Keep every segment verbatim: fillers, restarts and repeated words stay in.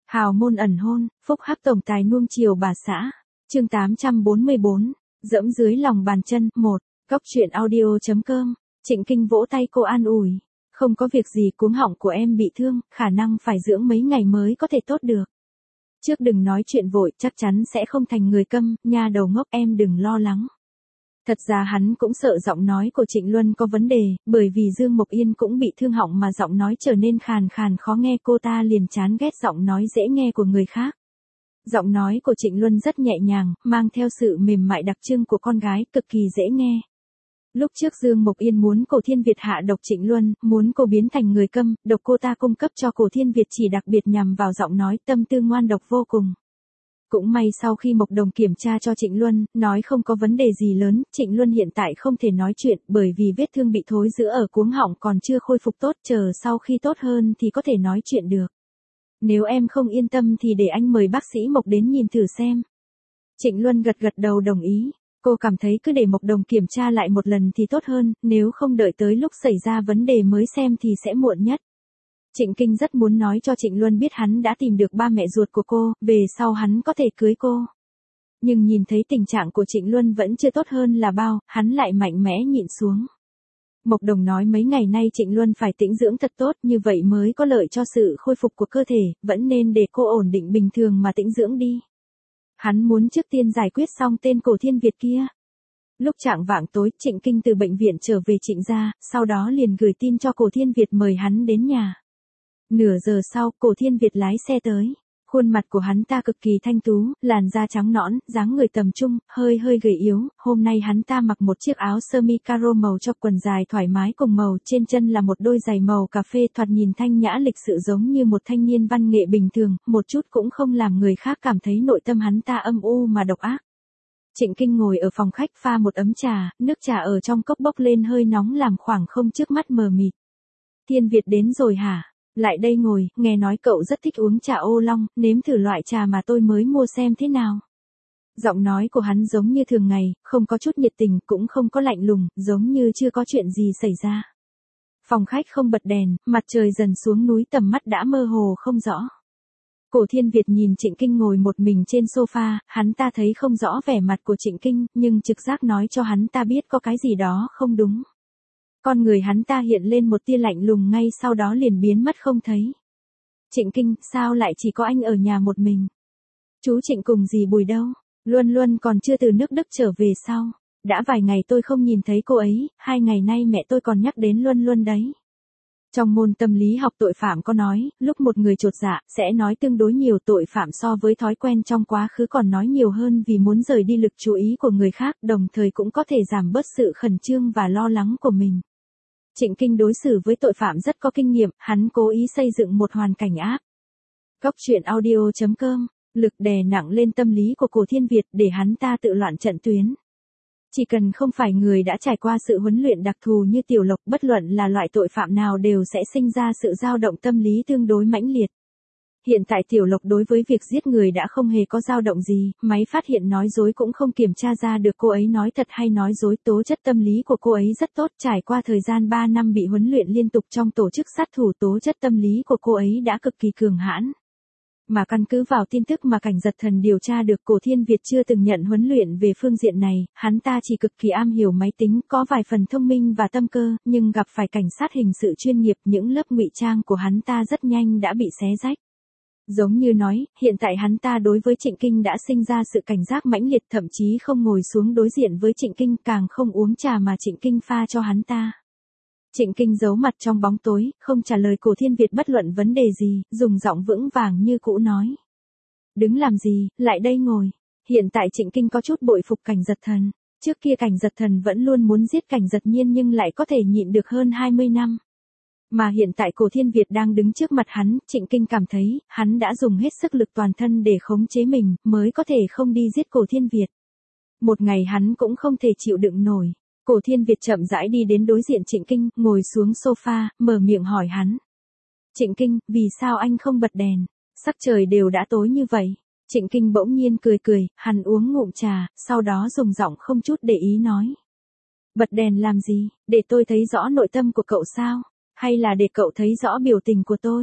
Hào môn ẩn hôn, phúc hắc tổng tài nuông chiều bà xã. Chương tám trăm bốn mươi bốn, dẫm dưới lòng bàn chân. Một. Góc truyện audio chấm com. Trịnh Kinh vỗ tay cô an ủi. Không có việc gì, cuống họng của em bị thương, khả năng phải dưỡng mấy ngày mới có thể tốt được. Trước đừng nói chuyện vội, chắc chắn sẽ không thành người câm, nha đầu ngốc, em đừng lo lắng. Thật ra hắn cũng sợ giọng nói của Trịnh Luân có vấn đề, bởi vì Dương Mộc Yên cũng bị thương họng mà giọng nói trở nên khàn khàn khó nghe, cô ta liền chán ghét giọng nói dễ nghe của người khác. Giọng nói của Trịnh Luân rất nhẹ nhàng, mang theo sự mềm mại đặc trưng của con gái, cực kỳ dễ nghe. Lúc trước Dương Mộc Yên muốn Cổ Thiên Việt hạ độc Trịnh Luân, muốn cô biến thành người câm, độc cô ta cung cấp cho Cổ Thiên Việt chỉ đặc biệt nhằm vào giọng nói, tâm tư ngoan độc vô cùng. Cũng may sau khi Mộc Đồng kiểm tra cho Trịnh Luân, nói không có vấn đề gì lớn, Trịnh Luân hiện tại không thể nói chuyện, bởi vì vết thương bị thối rữa ở cuống họng còn chưa khôi phục tốt, chờ sau khi tốt hơn thì có thể nói chuyện được. Nếu em không yên tâm thì để anh mời bác sĩ Mộc đến nhìn thử xem. Trịnh Luân gật gật đầu đồng ý. Cô cảm thấy cứ để Mộc Đồng kiểm tra lại một lần thì tốt hơn, nếu không đợi tới lúc xảy ra vấn đề mới xem thì sẽ muộn nhất. Trịnh Kinh rất muốn nói cho Trịnh Luân biết hắn đã tìm được ba mẹ ruột của cô, về sau hắn có thể cưới cô. Nhưng nhìn thấy tình trạng của Trịnh Luân vẫn chưa tốt hơn là bao, hắn lại mạnh mẽ nhịn xuống. Mộc Đồng nói mấy ngày nay Trịnh Luân phải tĩnh dưỡng thật tốt, như vậy mới có lợi cho sự khôi phục của cơ thể, vẫn nên để cô ổn định bình thường mà tĩnh dưỡng đi. Hắn muốn trước tiên giải quyết xong tên Cổ Thiên Việt kia. Lúc chạng vạng tối, Trịnh Kinh từ bệnh viện trở về Trịnh gia, sau đó liền gửi tin cho Cổ Thiên Việt mời hắn đến nhà. Nửa giờ sau, Cổ Thiên Việt lái xe tới. Khuôn mặt của hắn ta cực kỳ thanh tú, làn da trắng nõn, dáng người tầm trung, hơi hơi gầy yếu. Hôm nay hắn ta mặc một chiếc áo sơ mi caro màu cho quần dài thoải mái cùng màu, trên chân là một đôi giày màu cà phê, thoạt nhìn thanh nhã lịch sự giống như một thanh niên văn nghệ bình thường, một chút cũng không làm người khác cảm thấy nội tâm hắn ta âm u mà độc ác. Trịnh Kinh ngồi ở phòng khách pha một ấm trà, nước trà ở trong cốc bốc lên hơi nóng làm khoảng không trước mắt mờ mịt. Thiên Việt đến rồi hả? Lại đây ngồi, nghe nói cậu rất thích uống trà ô long, nếm thử loại trà mà tôi mới mua xem thế nào. Giọng nói của hắn giống như thường ngày, không có chút nhiệt tình, cũng không có lạnh lùng, giống như chưa có chuyện gì xảy ra. Phòng khách không bật đèn, mặt trời dần xuống núi, tầm mắt đã mơ hồ không rõ. Cổ Thiên Việt nhìn Trịnh Kinh ngồi một mình trên sofa, hắn ta thấy không rõ vẻ mặt của Trịnh Kinh, nhưng trực giác nói cho hắn ta biết có cái gì đó không đúng. Con người hắn ta hiện lên một tia lạnh lùng, ngay sau đó liền biến mất không thấy. Trịnh Kinh, sao lại chỉ có anh ở nhà một mình? Chú Trịnh cùng dì Bùi đâu? Luân Luân còn chưa từ nước Đức trở về sao? Đã vài ngày tôi không nhìn thấy cô ấy, hai ngày nay mẹ tôi còn nhắc đến Luân Luân đấy. Trong môn tâm lý học tội phạm có nói, lúc một người chột dạ, sẽ nói tương đối nhiều. Tội phạm so với thói quen trong quá khứ còn nói nhiều hơn vì muốn rời đi lực chú ý của người khác, đồng thời cũng có thể giảm bớt sự khẩn trương và lo lắng của mình. Trịnh Kinh đối xử với tội phạm rất có kinh nghiệm, hắn cố ý xây dựng một hoàn cảnh áp. Góc truyện audio chấm com, lực đè nặng lên tâm lý của Cổ Thiên Việt để hắn ta tự loạn trận tuyến. Chỉ cần không phải người đã trải qua sự huấn luyện đặc thù như Tiểu Lộc, bất luận là loại tội phạm nào đều sẽ sinh ra sự dao động tâm lý tương đối mãnh liệt. Hiện tại Tiểu Lộc đối với việc giết người đã không hề có dao động gì, máy phát hiện nói dối cũng không kiểm tra ra được cô ấy nói thật hay nói dối, tố chất tâm lý của cô ấy rất tốt, trải qua thời gian ba năm bị huấn luyện liên tục trong tổ chức sát thủ, tố chất tâm lý của cô ấy đã cực kỳ cường hãn. Mà căn cứ vào tin tức mà cảnh giật thần điều tra được, Cổ Thiên Việt chưa từng nhận huấn luyện về phương diện này, hắn ta chỉ cực kỳ am hiểu máy tính, có vài phần thông minh và tâm cơ, nhưng gặp phải cảnh sát hình sự chuyên nghiệp, những lớp ngụy trang của hắn ta rất nhanh đã bị xé rách. Giống như nói, hiện tại hắn ta đối với Trịnh Kinh đã sinh ra sự cảnh giác mãnh liệt, thậm chí không ngồi xuống đối diện với Trịnh Kinh, càng không uống trà mà Trịnh Kinh pha cho hắn ta. Trịnh Kinh giấu mặt trong bóng tối, không trả lời Cổ Thiên Việt bất luận vấn đề gì, dùng giọng vững vàng như cũ nói. Đứng làm gì, lại đây ngồi. Hiện tại Trịnh Kinh có chút bội phục cảnh giật thần. Trước kia cảnh giật thần vẫn luôn muốn giết cảnh giật nhiên nhưng lại có thể nhịn được hơn hai mươi năm. Mà hiện tại Cổ Thiên Việt đang đứng trước mặt hắn, Trịnh Kinh cảm thấy, hắn đã dùng hết sức lực toàn thân để khống chế mình, mới có thể không đi giết Cổ Thiên Việt. Một ngày hắn cũng không thể chịu đựng nổi. Cổ Thiên Việt chậm rãi đi đến đối diện Trịnh Kinh, ngồi xuống sofa, mở miệng hỏi hắn. Trịnh Kinh, vì sao anh không bật đèn? Sắc trời đều đã tối như vậy. Trịnh Kinh bỗng nhiên cười cười, hắn uống ngụm trà, sau đó dùng giọng không chút để ý nói. Bật đèn làm gì, để tôi thấy rõ nội tâm của cậu sao? Hay là để cậu thấy rõ biểu tình của tôi?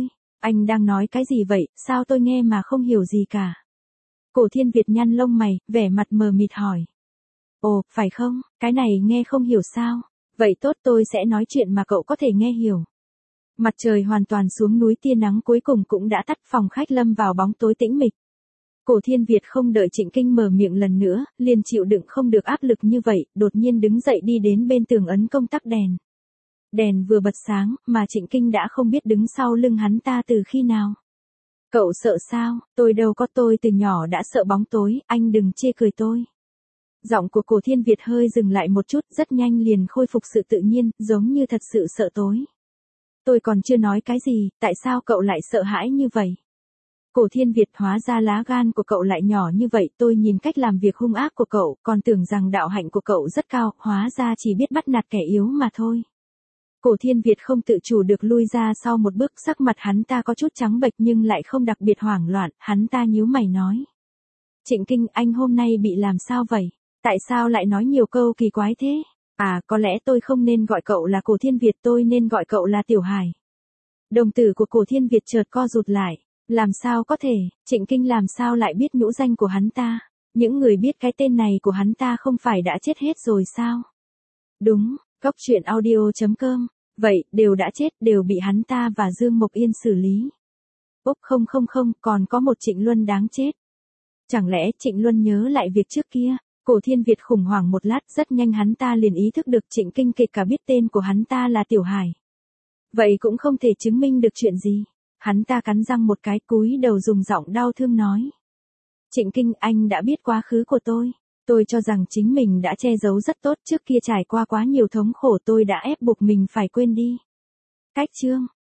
Anh đang nói cái gì vậy, sao tôi nghe mà không hiểu gì cả. Cổ Thiên Việt nhăn lông mày, vẻ mặt mờ mịt hỏi. Ồ, phải không, cái này nghe không hiểu sao? Vậy tốt, tôi sẽ nói chuyện mà cậu có thể nghe hiểu. Mặt trời hoàn toàn xuống núi, tia nắng cuối cùng cũng đã tắt, phòng khách lâm vào bóng tối tĩnh mịch. Cổ Thiên Việt không đợi Trịnh Kinh mở miệng lần nữa, liền chịu đựng không được áp lực như vậy, đột nhiên đứng dậy đi đến bên tường ấn công tắc đèn. Đèn vừa bật sáng, mà Trịnh Kinh đã không biết đứng sau lưng hắn ta từ khi nào. Cậu sợ sao, tôi đâu có, tôi từ nhỏ đã sợ bóng tối, anh đừng chê cười tôi. Giọng của Cổ Thiên Việt hơi dừng lại một chút, rất nhanh liền khôi phục sự tự nhiên, giống như thật sự sợ tối. Tôi còn chưa nói cái gì, tại sao cậu lại sợ hãi như vậy? Cổ Thiên Việt, hóa ra lá gan của cậu lại nhỏ như vậy, tôi nhìn cách làm việc hung ác của cậu, còn tưởng rằng đạo hạnh của cậu rất cao, hóa ra chỉ biết bắt nạt kẻ yếu mà thôi. Cổ Thiên Việt không tự chủ được lui ra sau một bước, sắc mặt hắn ta có chút trắng bệch nhưng lại không đặc biệt hoảng loạn, hắn ta nhíu mày nói. Trịnh Kinh, anh hôm nay bị làm sao vậy? Tại sao lại nói nhiều câu kỳ quái thế? À, có lẽ tôi không nên gọi cậu là Cổ Thiên Việt, tôi nên gọi cậu là Tiểu Hải. Đồng tử của Cổ Thiên Việt chợt co rụt lại. Làm sao có thể, Trịnh Kinh làm sao lại biết nhũ danh của hắn ta? Những người biết cái tên này của hắn ta không phải đã chết hết rồi sao? Đúng, Cóc Truyện Audio chấm com. Vậy, đều đã chết, đều bị hắn ta và Dương Mộc Yên xử lý. Úp không không không, còn có một Trịnh Luân đáng chết. Chẳng lẽ Trịnh Luân nhớ lại việc trước kia? Cổ Thiên Việt khủng hoảng một lát, rất nhanh hắn ta liền ý thức được Trịnh Kinh kể cả biết tên của hắn ta là Tiểu Hải. Vậy cũng không thể chứng minh được chuyện gì. Hắn ta cắn răng một cái, cúi đầu dùng giọng đau thương nói. Trịnh Kinh, anh đã biết quá khứ của tôi. Tôi cho rằng chính mình đã che giấu rất tốt, trước kia trải qua quá nhiều thống khổ, tôi đã ép buộc mình phải quên đi. Cách chương